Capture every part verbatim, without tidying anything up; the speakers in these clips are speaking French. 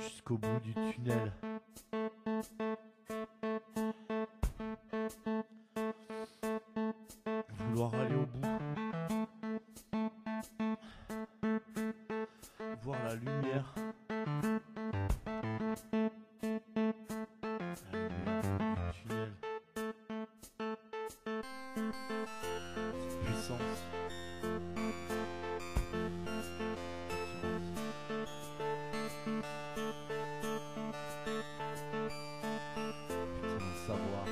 jusqu'au bout du tunnel. Vouloir aller au bout. Voir la lumière. La lumière du tunnel. Cette puissance. Putain de savoir.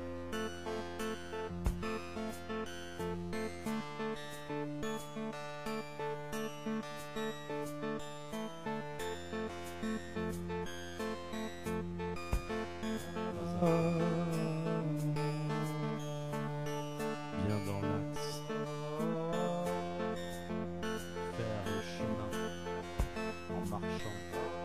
Bien dans l'axe. Faire le chemin en marchant.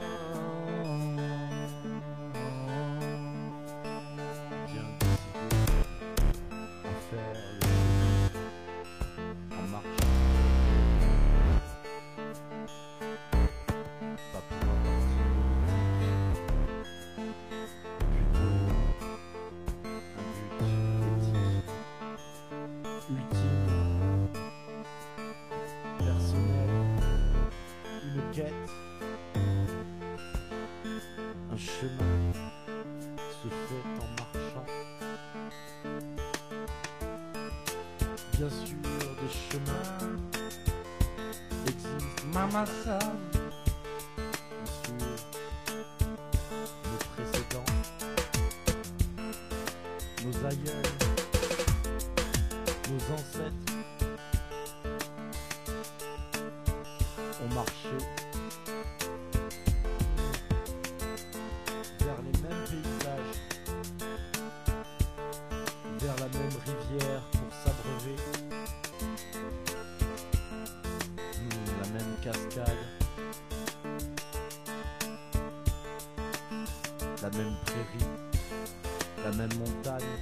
Bien décidé à faire le chemin en marchant. Pas pour un parti ultime, personnel, une quête, un chemin se fait en marchant. Bien sûr, des chemins existent, Mama Sam. Bien sûr, nos précédents, nos aïeuls, nos ancêtres ont marché vers les mêmes paysages, vers la même rivière pour s'abreuver, mmh, la même cascade, la même prairie, la même montagne.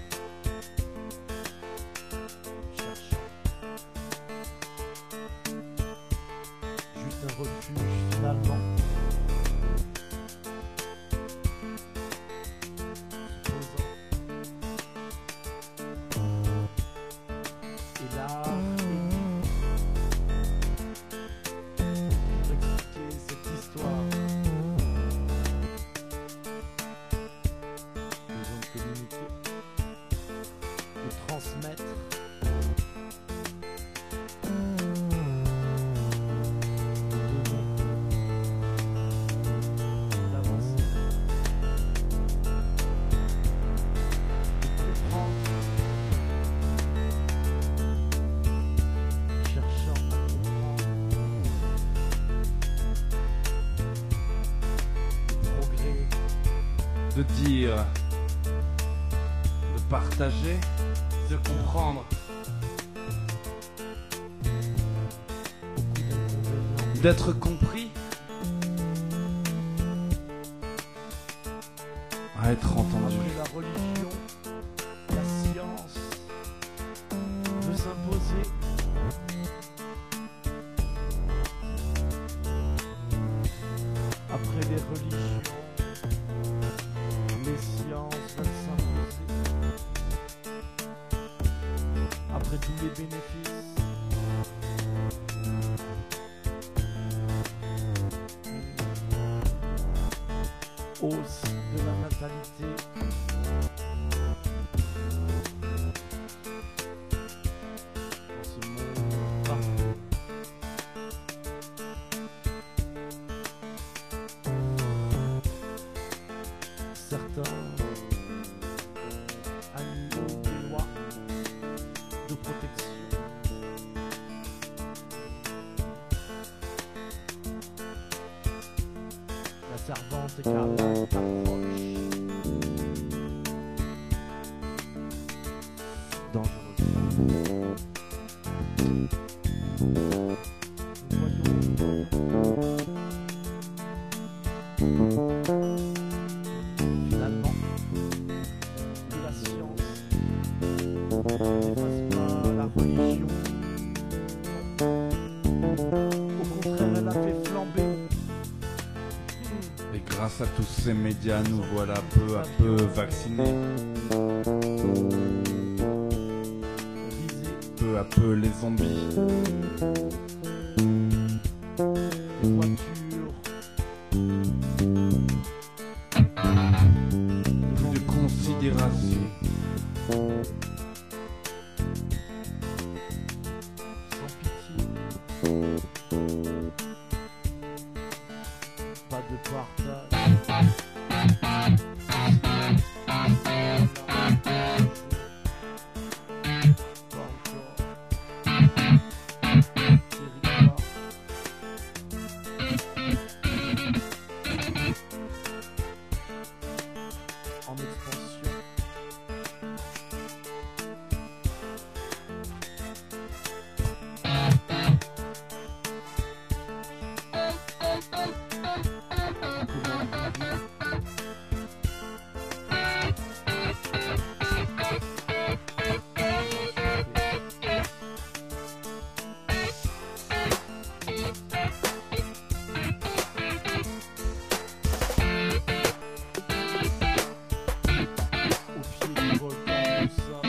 Un refuge finalement. Posant. Et là, pour expliquer cette histoire, besoin de communiquer, de transmettre. De dire, de partager, de comprendre, d'être compris, à être entendu. Après la religion, la science veut s'imposer. Après les religions, les sciences veulent s'imposer. Après tous les bénéfices, hausse de la natalité. Dans ce monde parfait. Certains annulent des lois de protection. La servante écarlate approche. Dangereusement. Nous voyons finalement que la science n'efface pas la religion. Au contraire, elle a fait flamber. Et Grâce à tous ces médias, nous voilà peu à peu vaccinés. Peu à peu les zombies. Les voitures. Plus de considération. Sans pitié. Pas de partage. Pas encore. Territoire. En expansion. Au pied du volcan, tout ça.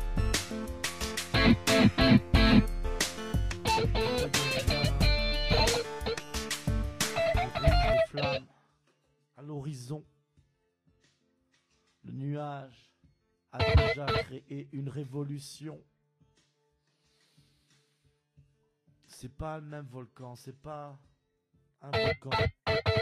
Des flammes à l'horizon. Le nuage a déjà créé une révolution. C'est pas le même volcan, c'est pas un volcan.